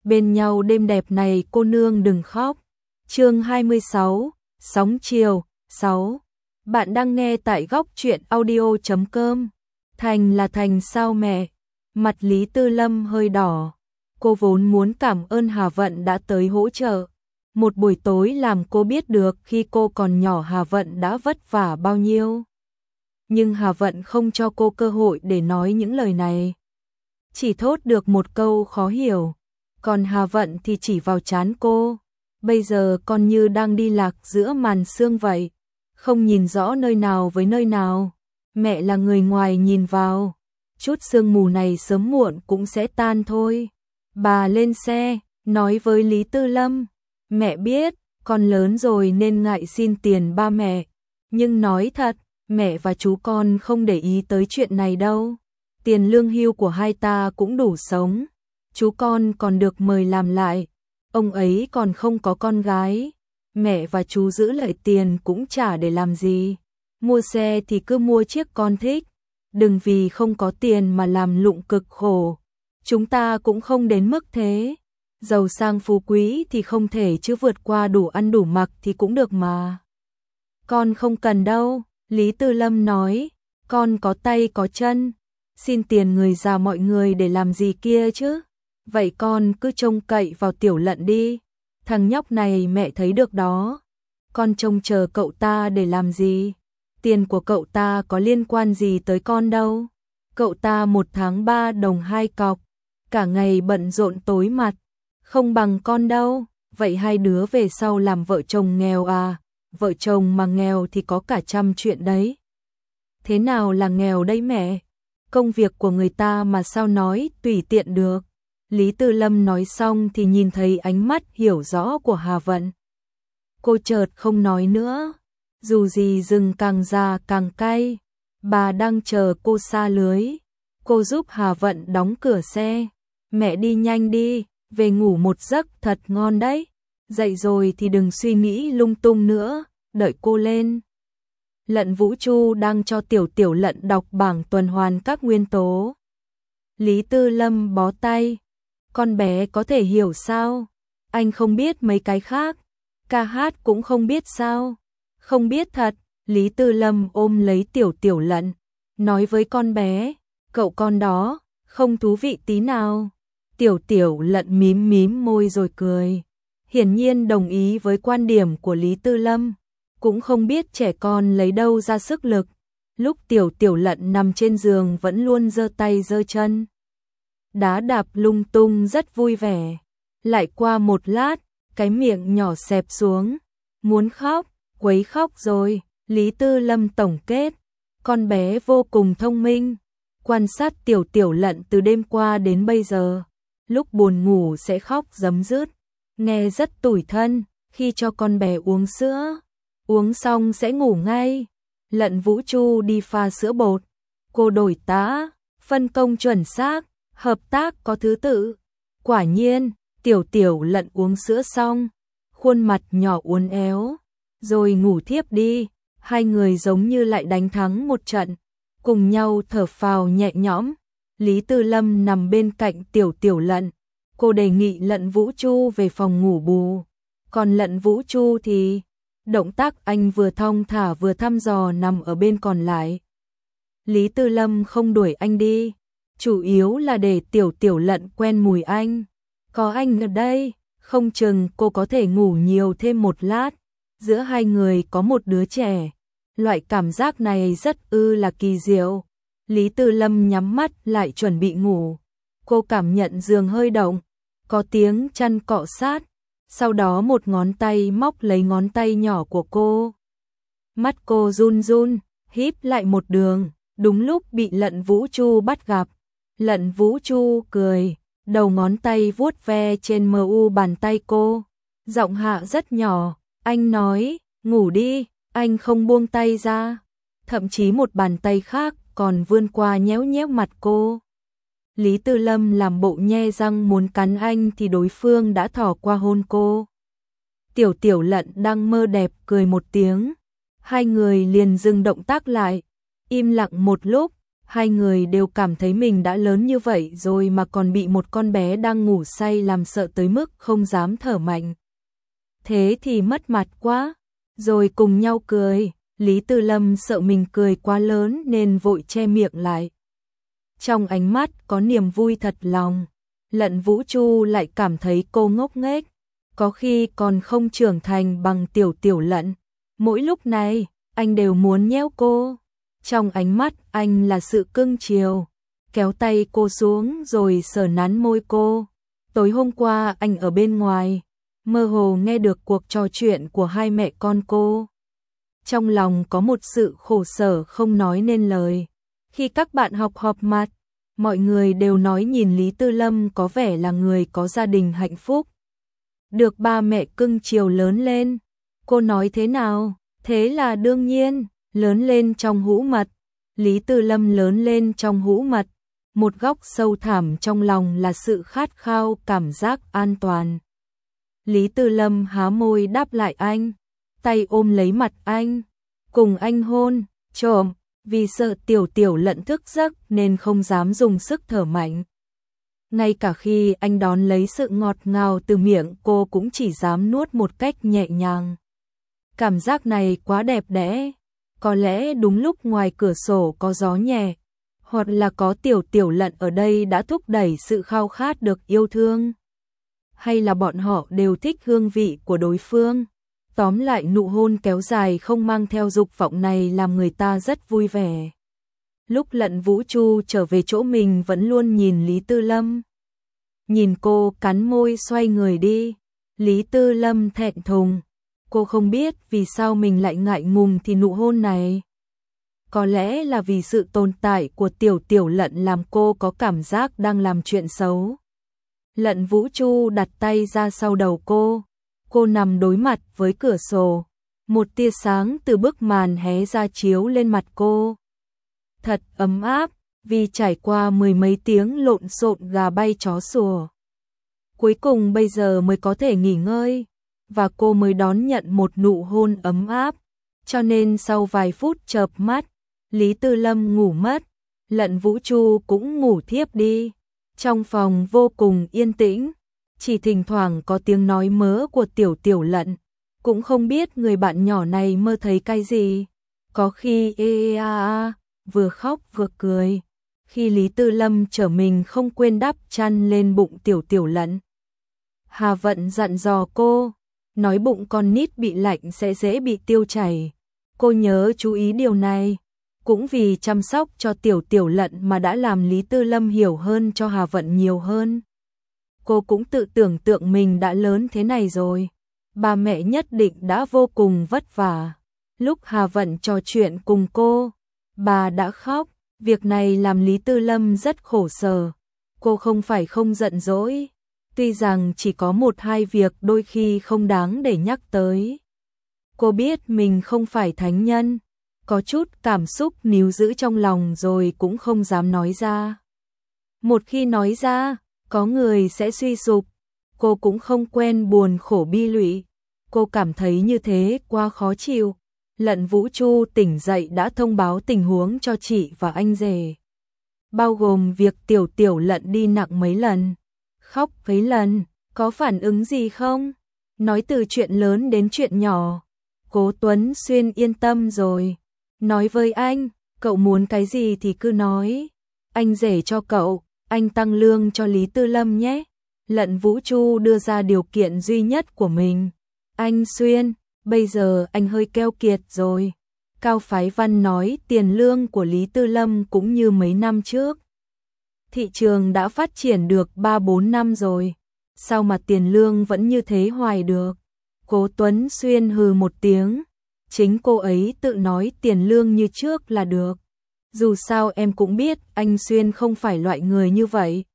bên nhau đêm đẹp này cô nương đừng khóc. Chương 26, Sóng chiều 6. Bạn đang nghe tại góc truyện audio.com. Thành là Thành sao mẹ? Mặt Lý Tư Lâm hơi đỏ. Cô vốn muốn cảm ơn Hà Vận đã tới hỗ trợ. Một buổi tối làm cô biết được khi cô còn nhỏ Hà Vận đã vất vả bao nhiêu. Nhưng Hà Vận không cho cô cơ hội để nói những lời này. Chỉ thốt được một câu khó hiểu. Còn Hà Vận thì chỉ vào trán cô. Bây giờ con như đang đi lạc giữa màn sương vậy. Không nhìn rõ nơi nào với nơi nào. Mẹ là người ngoài nhìn vào. Chút sương mù này sớm muộn cũng sẽ tan thôi. Bà lên xe, nói với Lý Tư Lâm. Mẹ biết, con lớn rồi nên ngại xin tiền ba mẹ. Nhưng nói thật, mẹ và chú con không để ý tới chuyện này đâu. Tiền lương hưu của hai ta cũng đủ sống. Chú con còn được mời làm lại. Ông ấy còn không có con gái. Mẹ và chú giữ lại tiền cũng chả để làm gì. Mua xe thì cứ mua chiếc con thích. Đừng vì không có tiền mà làm lụng cực khổ. Chúng ta cũng không đến mức thế. Giàu sang phú quý thì không thể chứ vượt qua đủ ăn đủ mặc thì cũng được mà. Con không cần đâu, Lý Tư Lâm nói. Con có tay có chân. Xin tiền người già mọi người để làm gì kia chứ. Vậy con cứ trông cậy vào Tiểu Lận đi. Thằng nhóc này mẹ thấy được đó. Con trông chờ cậu ta để làm gì? Tiền của cậu ta có liên quan gì tới con đâu. Cậu ta 1 tháng 3 đồng 2 cọc. Cả ngày bận rộn tối mặt. Không bằng con đâu. Vậy hai đứa về sau làm vợ chồng nghèo à? Vợ chồng mà nghèo thì có cả trăm chuyện đấy. Thế nào là nghèo đây mẹ? Công việc của người ta mà sao nói tùy tiện được. Lý Tư Lâm nói xong thì nhìn thấy ánh mắt hiểu rõ của Hà Vận. Cô chợt không nói nữa. Dù gì rừng càng già càng cay. Bà đang chờ cô sa lưới. Cô giúp Hà Vận đóng cửa xe. Mẹ đi nhanh đi, về ngủ một giấc thật ngon đấy. Dậy rồi thì đừng suy nghĩ lung tung nữa, đợi cô lên. Lận Vũ Chu đang cho Tiểu Lận đọc bảng tuần hoàn các nguyên tố. Lý Tư Lâm bó tay. Con bé có thể hiểu sao? Anh không biết mấy cái khác. Ca hát cũng không biết sao? Không biết thật. Lý Tư Lâm ôm lấy Tiểu Lận. Nói với con bé. Cậu con đó, không thú vị tí nào. Tiểu Lận mím môi rồi cười. Hiển nhiên đồng ý với quan điểm của Lý Tư Lâm. Cũng không biết trẻ con lấy đâu ra sức lực. Lúc Tiểu Lận nằm trên giường vẫn luôn giơ tay giơ chân. Đá đạp lung tung rất vui vẻ. Lại qua một lát, cái miệng nhỏ xẹp xuống. Muốn khóc, quấy khóc rồi. Lý Tư Lâm tổng kết. Con bé vô cùng thông minh. Quan sát Tiểu Lận từ đêm qua đến bây giờ. Lúc buồn ngủ sẽ khóc rấm rứt. Nghe rất tủi thân. Khi cho con bé uống sữa, uống xong sẽ ngủ ngay. Lận Vũ Chu đi pha sữa bột. Cô đổi tá, phân công chuẩn xác, hợp tác có thứ tự. Quả nhiên, Tiểu Lận uống sữa xong, khuôn mặt nhỏ uốn éo, rồi ngủ thiếp đi. Hai người giống như lại đánh thắng một trận, cùng nhau thở phào nhẹ nhõm. Lý Tư Lâm nằm bên cạnh Tiểu Lận. Cô đề nghị Lận Vũ Chu về phòng ngủ bù. Còn Lận Vũ Chu thì động tác anh vừa thong thả vừa thăm dò nằm ở bên còn lại. Lý Tư Lâm không đuổi anh đi, chủ yếu là để Tiểu Lận quen mùi anh. Có anh ở đây, không chừng cô có thể ngủ nhiều thêm một lát. Giữa hai người có một đứa trẻ. Loại cảm giác này rất là kỳ diệu. Lý Tư Lâm nhắm mắt lại chuẩn bị ngủ. Cô cảm nhận giường hơi động, có tiếng chân cọ sát. Sau đó một ngón tay móc lấy ngón tay nhỏ của cô. Mắt cô run run, híp lại một đường, đúng lúc bị Lận Vũ Chu bắt gặp. Lận Vũ Chu cười, đầu ngón tay vuốt ve trên mu bàn tay cô. Giọng hạ rất nhỏ, anh nói, ngủ đi, anh không buông tay ra. Thậm chí một bàn tay khác còn vươn qua nhéo mặt cô. Lý Tư Lâm làm bộ nhe răng muốn cắn anh thì đối phương đã thò qua hôn cô. Tiểu Lận đang mơ đẹp cười một tiếng. Hai người liền dừng động tác lại. Im lặng một lúc, Hai người đều cảm thấy mình đã lớn như vậy rồi mà còn bị một con bé đang ngủ say làm sợ tới mức không dám thở mạnh. Thế thì mất mặt quá, rồi cùng nhau cười. Lý Tư Lâm sợ mình cười quá lớn nên vội che miệng lại. Trong ánh mắt có niềm vui thật lòng. Lận Vũ Chu lại cảm thấy cô ngốc nghếch, có khi còn không trưởng thành bằng tiểu tiểu Lận. Mỗi lúc này, anh đều muốn nhéo cô. Trong ánh mắt anh là sự cưng chiều, kéo tay cô xuống rồi sờ nắn môi cô. Tối hôm qua anh ở bên ngoài, mơ hồ nghe được cuộc trò chuyện của hai mẹ con cô. Trong lòng có một sự khổ sở không nói nên lời. Khi các bạn học họp mặt, mọi người đều nói nhìn Lý Tư Lâm có vẻ là người có gia đình hạnh phúc, được ba mẹ cưng chiều lớn lên. Cô nói thế nào? Thế là đương nhiên, lớn lên trong hũ mật. Lý Tư Lâm lớn lên trong hũ mật. Một góc sâu thẳm trong lòng là sự khát khao cảm giác an toàn. Lý Tư Lâm há môi đáp lại anh, tay ôm lấy mặt anh, cùng anh hôn, trộm, vì sợ tiểu tiểu Lận thức giấc nên không dám dùng sức thở mạnh. Ngay cả khi anh đón lấy sự ngọt ngào từ miệng cô cũng chỉ dám nuốt một cách nhẹ nhàng. Cảm giác này quá đẹp đẽ. Có lẽ đúng lúc ngoài cửa sổ có gió nhẹ, hoặc là có tiểu tiểu Lận ở đây đã thúc đẩy sự khao khát được yêu thương. Hay là bọn họ đều thích hương vị của đối phương. Tóm lại nụ hôn kéo dài không mang theo dục vọng này làm người ta rất vui vẻ. Lúc Lận Vũ Chu trở về chỗ mình vẫn luôn nhìn Lý Tư Lâm. Nhìn cô cắn môi xoay người đi. Lý Tư Lâm thẹn thùng. Cô không biết vì sao mình lại ngại ngùng thì nụ hôn này. Có lẽ là vì sự tồn tại của tiểu tiểu Lận làm cô có cảm giác đang làm chuyện xấu. Lận Vũ Chu đặt tay ra sau đầu cô. Cô nằm đối mặt với cửa sổ. Một tia sáng từ bức màn hé ra chiếu lên mặt cô. Thật ấm áp, vì trải qua mười mấy tiếng lộn xộn gà bay chó sủa. Cuối cùng bây giờ mới có thể nghỉ ngơi, và cô mới đón nhận một nụ hôn ấm áp. Cho nên sau vài phút chợp mắt, Lý Tư Lâm ngủ mất, Lận Vũ Chu cũng ngủ thiếp đi. Trong phòng vô cùng yên tĩnh, chỉ thỉnh thoảng có tiếng nói mớ của tiểu tiểu Lận. Cũng không biết người bạn nhỏ này mơ thấy cái gì. Có khi vừa khóc vừa cười. Khi Lý Tư Lâm trở mình không quên đắp chăn lên bụng tiểu tiểu Lận. Hà Vận dặn dò cô, nói bụng con nít bị lạnh sẽ dễ bị tiêu chảy. Cô nhớ chú ý điều này. Cũng vì chăm sóc cho tiểu tiểu Lận mà đã làm Lý Tư Lâm hiểu hơn cho Hà Vận nhiều hơn. Cô cũng tự tưởng tượng mình đã lớn thế này rồi. Ba mẹ nhất định đã vô cùng vất vả. Lúc Hà Vận trò chuyện cùng cô, bà đã khóc. Việc này làm Lý Tư Lâm rất khổ sở. Cô không phải không giận dỗi. Tuy rằng chỉ có một hai việc đôi khi không đáng để nhắc tới. Cô biết mình không phải thánh nhân. Có chút cảm xúc níu giữ trong lòng rồi cũng không dám nói ra. Một khi nói ra, có người sẽ suy sụp. Cô cũng không quen buồn khổ bi lụy. Cô cảm thấy như thế quá khó chịu. Lận Vũ Chu tỉnh dậy đã thông báo tình huống cho chị và anh rể. Bao gồm việc tiểu tiểu Lận đi nặng mấy lần, khóc mấy lần, có phản ứng gì không? Nói từ chuyện lớn đến chuyện nhỏ. Cố Tuấn Xuyên yên tâm rồi. Nói với anh, cậu muốn cái gì thì cứ nói. Anh rể cho cậu, anh tăng lương cho Lý Tư Lâm nhé. Lận Vũ Chu đưa ra điều kiện duy nhất của mình. Anh Xuyên, bây giờ anh hơi keo kiệt rồi. Cao Phái Văn nói tiền lương của Lý Tư Lâm cũng như mấy năm trước. Thị trường đã phát triển được 3-4 năm rồi. Sao mà tiền lương vẫn như thế hoài được? Cố Tuấn Xuyên hừ một tiếng. Chính cô ấy tự nói tiền lương như trước là được. Dù sao em cũng biết anh Xuyên không phải loại người như vậy.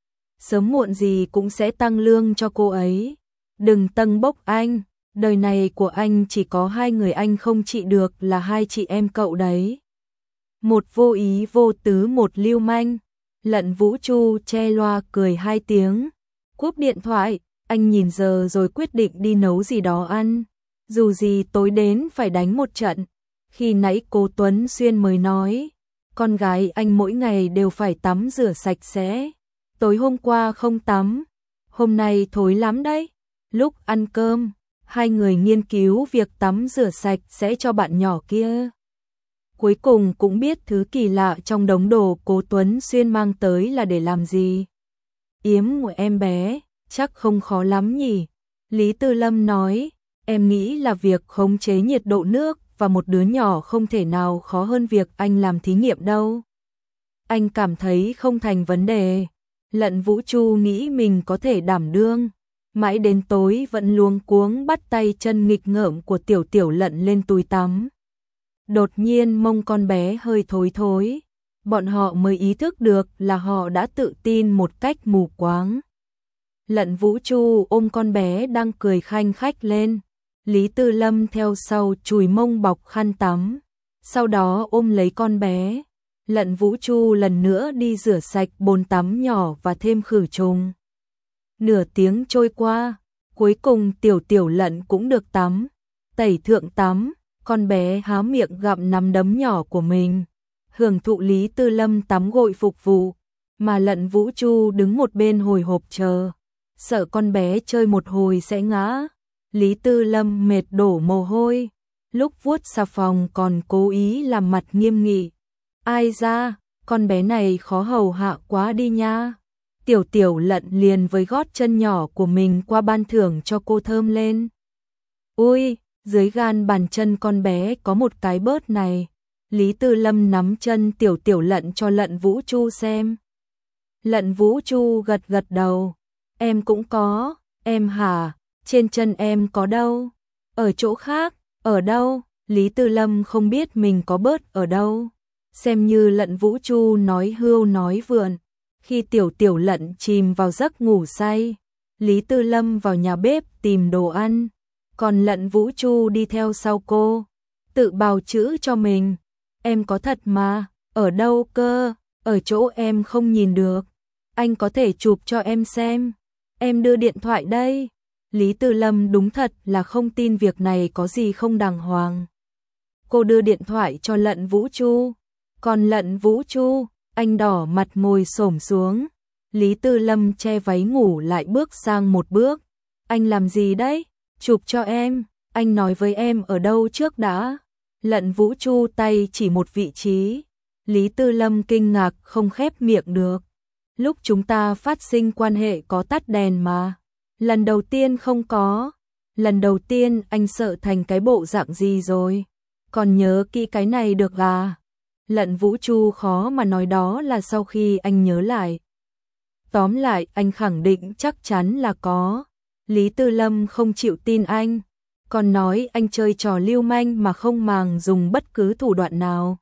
Sớm muộn gì cũng sẽ tăng lương cho cô ấy. Đừng tâng bốc anh. Đời này của anh chỉ có hai người anh không trị được là hai chị em cậu đấy. Một vô ý vô tứ một lưu manh. Lận Vũ Chu che loa cười 2 tiếng. Cúp điện thoại, anh nhìn giờ rồi quyết định đi nấu gì đó ăn. Dù gì tối đến phải đánh một trận. Khi nãy cô Tuấn Xuyên mới nói, con gái anh mỗi ngày đều phải tắm rửa sạch sẽ. Tối hôm qua không tắm, hôm nay thối lắm đấy. Lúc ăn cơm, hai người nghiên cứu việc tắm rửa sạch sẽ cho bạn nhỏ kia. Cuối cùng cũng biết thứ kỳ lạ trong đống đồ Cố Tuấn Xuyên mang tới là để làm gì. Yếm của em bé, chắc không khó lắm nhỉ? Lý Tư Lâm nói, em nghĩ là việc khống chế nhiệt độ nước và một đứa nhỏ không thể nào khó hơn việc anh làm thí nghiệm đâu. Anh cảm thấy không thành vấn đề. Lận Vũ Chu nghĩ mình có thể đảm đương. Mãi đến tối vẫn luống cuống bắt tay chân nghịch ngợm của Tiểu Tiểu Lận lên túi tắm. Đột nhiên mông con bé hơi thối thối. Bọn họ mới ý thức được là họ đã tự tin một cách mù quáng. Lận Vũ Chu ôm con bé đang cười khanh khách lên. Lý Tư Lâm theo sau chùi mông bọc khăn tắm. Sau đó ôm lấy con bé. Lận Vũ Chu lần nữa đi rửa sạch bồn tắm nhỏ và thêm khử trùng. Nửa tiếng trôi qua, cuối cùng Tiểu Tiểu Lận cũng được tắm. Tẩy thượng tắm, con bé há miệng gặm nắm đấm nhỏ của mình. Hưởng thụ Lý Tư Lâm tắm gội phục vụ, mà Lận Vũ Chu đứng một bên hồi hộp chờ. Sợ con bé chơi một hồi sẽ ngã. Lý Tư Lâm mệt đổ mồ hôi. Lúc vuốt xà phòng còn cố ý làm mặt nghiêm nghị. Ai ra, con bé này khó hầu hạ quá đi nha. Tiểu Tiểu Lận liền với gót chân nhỏ của mình qua ban thưởng cho cô thơm lên. Ui, dưới gan bàn chân con bé có một cái bớt này. Lý Tư Lâm nắm chân Tiểu Tiểu Lận cho Lận Vũ Chu xem. Lận Vũ Chu gật gật đầu. Em cũng có, em hả? Trên chân em có đâu? Ở chỗ khác, ở đâu? Lý Tư Lâm không biết mình có bớt ở đâu. Xem như Lận Vũ Chu nói hưu nói vượn. Khi Tiểu Tiểu Lận chìm vào giấc ngủ say, Lý Tư Lâm vào nhà bếp tìm đồ ăn, còn Lận Vũ Chu đi theo sau cô, tự bào chữa cho mình. Em có thật mà, ở đâu cơ? Ở chỗ em không nhìn được. Anh có thể chụp cho em xem. Em đưa điện thoại đây. Lý Tư Lâm đúng thật là không tin việc này có gì không đàng hoàng. Cô đưa điện thoại cho Lận Vũ Chu. Còn Lận Vũ Chu, anh đỏ mặt ngồi xổm xuống. Lý Tư Lâm che váy ngủ lại bước sang một bước. Anh làm gì đấy? Chụp cho em. Anh nói với em ở đâu trước đã. Lận Vũ Chu tay chỉ một vị trí. Lý Tư Lâm kinh ngạc không khép miệng được. Lúc chúng ta phát sinh quan hệ có tắt đèn mà. Lần đầu tiên không có. Lần đầu tiên anh sợ thành cái bộ dạng gì rồi. Còn nhớ kỹ cái này được à? Lận Vũ Chu khó mà nói, đó là sau khi anh nhớ lại. Tóm lại anh khẳng định chắc chắn là có. Lý Tư Lâm không chịu tin anh. Còn nói anh chơi trò lưu manh mà không màng dùng bất cứ thủ đoạn nào.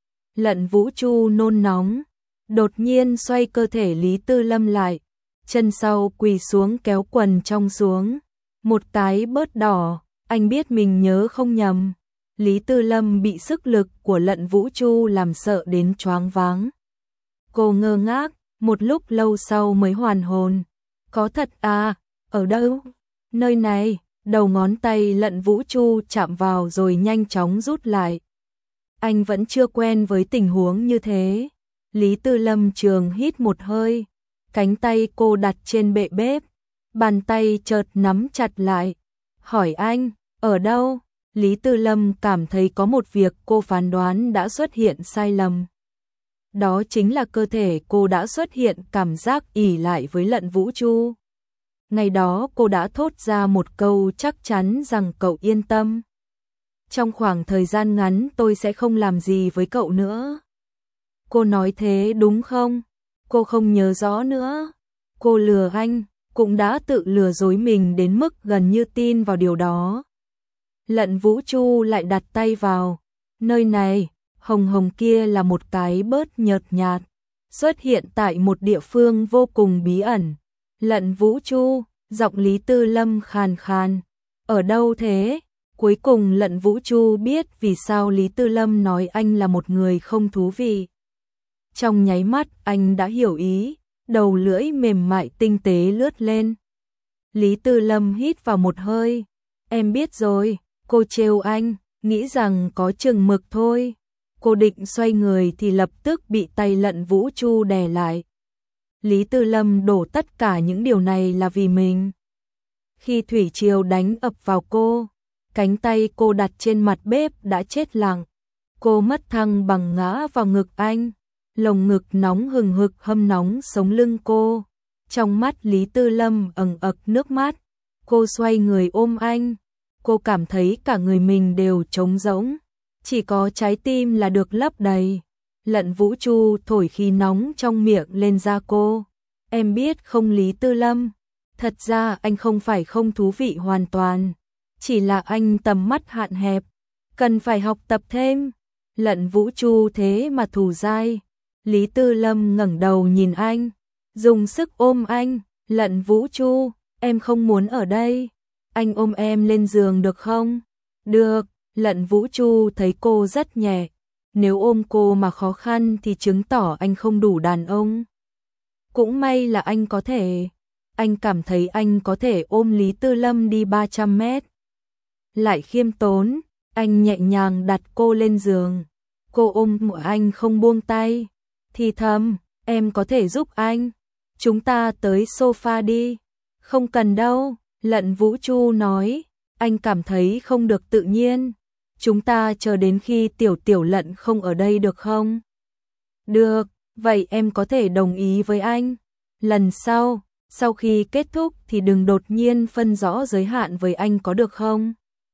Lận Vũ Chu nôn nóng. Đột nhiên xoay cơ thể Lý Tư Lâm lại. Chân sau quỳ xuống kéo quần trong xuống. Một cái bớt đỏ. Anh biết mình nhớ không nhầm. Lý Tư Lâm bị sức lực của Lận Vũ Chu làm sợ đến choáng váng. Cô ngơ ngác, một lúc lâu sau mới hoàn hồn. Có thật à? Ở đâu? Nơi này. Đầu ngón tay Lận Vũ Chu chạm vào rồi nhanh chóng rút lại. Anh vẫn chưa quen với tình huống như thế. Lý Tư Lâm trường hít một hơi. Cánh tay cô đặt trên bệ bếp. Bàn tay chợt nắm chặt lại. Hỏi anh, ở đâu? Lý Tư Lâm cảm thấy có một việc cô phán đoán đã xuất hiện sai lầm. Đó chính là cơ thể cô đã xuất hiện cảm giác ỉ lại với Lận Vũ Chu. Ngày đó cô đã thốt ra một câu chắc chắn rằng cậu yên tâm. Trong khoảng thời gian ngắn tôi sẽ không làm gì với cậu nữa. Cô nói thế đúng không? Cô không nhớ rõ nữa. Cô lừa anh, cũng đã tự lừa dối mình đến mức gần như tin vào điều đó. Lận Vũ Chu lại đặt tay vào. Nơi này, hồng hồng kia là một cái bớt nhợt nhạt, xuất hiện tại một địa phương vô cùng bí ẩn. Lận Vũ Chu, giọng Lý Tư Lâm khàn khàn. Ở đâu thế? Cuối cùng Lận Vũ Chu biết vì sao Lý Tư Lâm nói anh là một người không thú vị. Trong nháy mắt anh đã hiểu ý, đầu lưỡi mềm mại tinh tế lướt lên. Lý Tư Lâm hít vào một hơi. Em biết rồi, cô trêu anh, nghĩ rằng có chừng mực thôi. Cô định xoay người thì lập tức bị tay Lận Vũ Chu đè lại. Lý Tư Lâm đổ tất cả những điều này là vì mình. Khi thủy triều đánh ập vào cô, cánh tay cô đặt trên mặt bếp đã chết lặng. Cô mất thăng bằng ngã vào ngực anh. Lồng ngực nóng hừng hực hâm nóng sống lưng cô. Trong mắt Lý Tư Lâm ẩn ực nước mắt. Cô xoay người ôm anh. Cô cảm thấy cả người mình đều trống rỗng. Chỉ có trái tim là được lấp đầy. Lận Vũ Chu thổi khí nóng trong miệng lên da cô. Em biết không Lý Tư Lâm, thật ra anh không phải không thú vị hoàn toàn. Chỉ là anh tầm mắt hạn hẹp, cần phải học tập thêm. Lận Vũ Chu thế mà thù dai. Lý Tư Lâm ngẩng đầu nhìn anh, dùng sức ôm anh. Lận Vũ Chu, em không muốn ở đây. Anh ôm em lên giường được không? Được. Lận Vũ Chu thấy cô rất nhẹ. Nếu ôm cô mà khó khăn thì chứng tỏ anh không đủ đàn ông. Cũng may là anh có thể. Anh cảm thấy anh có thể ôm Lý Tư Lâm đi 300 mét. Lại khiêm tốn, anh nhẹ nhàng đặt cô lên giường. Cô ôm anh không buông tay. Thì thầm, em có thể giúp anh. Chúng ta tới sofa đi. Không cần đâu, Lận Vũ Chu nói. Anh cảm thấy không được tự nhiên. Chúng ta chờ đến khi Tiểu Lận không ở đây được không? Được, vậy em có thể đồng ý với anh. Lần sau khi kết thúc thì đừng đột nhiên phân rõ giới hạn với anh có được không?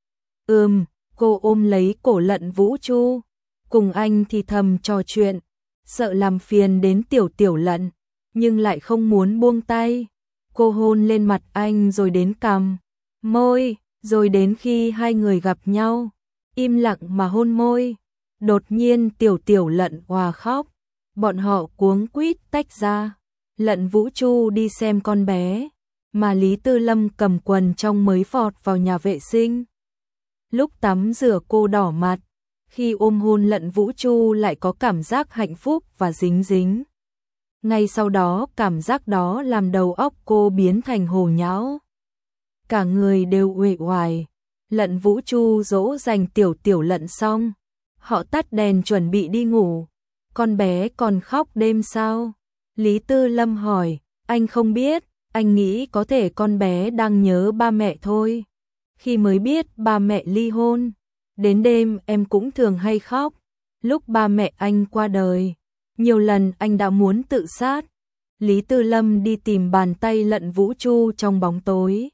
Cô ôm lấy cổ Lận Vũ Chu. Cùng anh thì thầm trò chuyện. Sợ làm phiền đến Tiểu Lận, nhưng lại không muốn buông tay. Cô hôn lên mặt anh rồi đến cằm, môi, rồi đến khi hai người gặp nhau. Im lặng mà hôn môi. Đột nhiên Tiểu Lận òa khóc. Bọn họ cuống quýt tách ra. Lận Vũ Chu đi xem con bé, mà Lý Tư Lâm cầm quần trong mới vọt vào nhà vệ sinh. Lúc tắm rửa cô đỏ mặt, khi ôm hôn Lận Vũ Chu lại có cảm giác hạnh phúc và dính dính. Ngay sau đó cảm giác đó làm đầu óc cô biến thành hồ nhão. Cả người đều uể oải. Lận Vũ Chu dỗ dành Tiểu Lận xong, họ tắt đèn chuẩn bị đi ngủ. Con bé còn khóc đêm sao? Lý Tư Lâm hỏi. Anh không biết, anh nghĩ có thể con bé đang nhớ ba mẹ thôi. Khi mới biết ba mẹ ly hôn, đến đêm em cũng thường hay khóc. Lúc ba mẹ anh qua đời, nhiều lần anh đã muốn tự sát. Lý Tư Lâm đi tìm bàn tay Lận Vũ Chu trong bóng tối,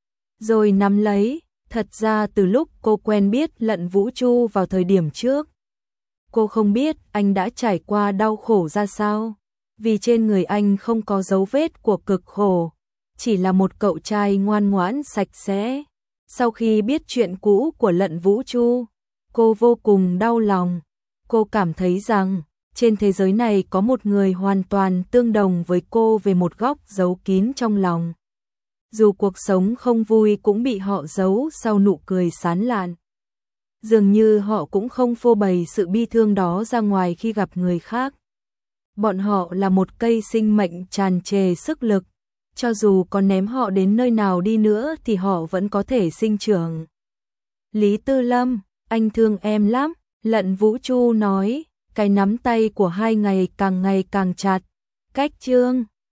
rồi nắm lấy. Thật ra từ lúc cô quen biết Lận Vũ Chu vào thời điểm trước, cô không biết anh đã trải qua đau khổ ra sao. Vì trên người anh không có dấu vết của cực khổ, chỉ là một cậu trai ngoan ngoãn sạch sẽ. Sau khi biết chuyện cũ của Lận Vũ Chu, cô vô cùng đau lòng. Cô cảm thấy rằng trên thế giới này có một người hoàn toàn tương đồng với cô về một góc giấu kín trong lòng. Dù cuộc sống không vui cũng bị họ giấu sau nụ cười sán lạn. Dường như họ cũng không phô bày sự bi thương đó ra ngoài khi gặp người khác. Bọn họ là một cây sinh mệnh tràn trề sức lực. Cho dù có ném họ đến nơi nào đi nữa thì họ vẫn có thể sinh trưởng. Lý Tư Lâm, anh thương em lắm, Lận Vũ Chu nói. Cái nắm tay của hai ngày càng chặt. Cách chương